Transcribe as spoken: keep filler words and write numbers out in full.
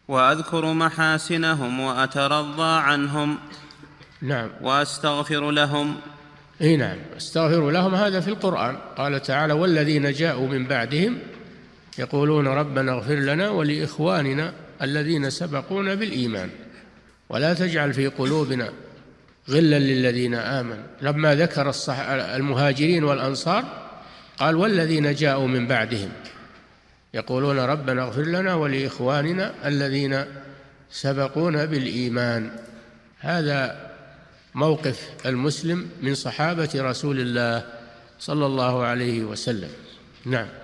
وأذكر محاسنهم وأترضى عنهم. نعم. وأستغفر لهم. اي نعم، استغفر لهم، هذا في القرآن. قال تعالى: والذين جاءوا من بعدهم يقولون ربنا اغفر لنا ولإخواننا الذين سبقونا بالإيمان ولا تجعل في قلوبنا غلا للذين آمنوا. لما ذكر المهاجرين والأنصار قال: والذين جاءوا من بعدهم يقولون ربنا اغفر لنا ولإخواننا الذين سبقونا بالإيمان. هذا موقف المسلم من صحابة رسول الله صلى الله عليه وسلم. نعم.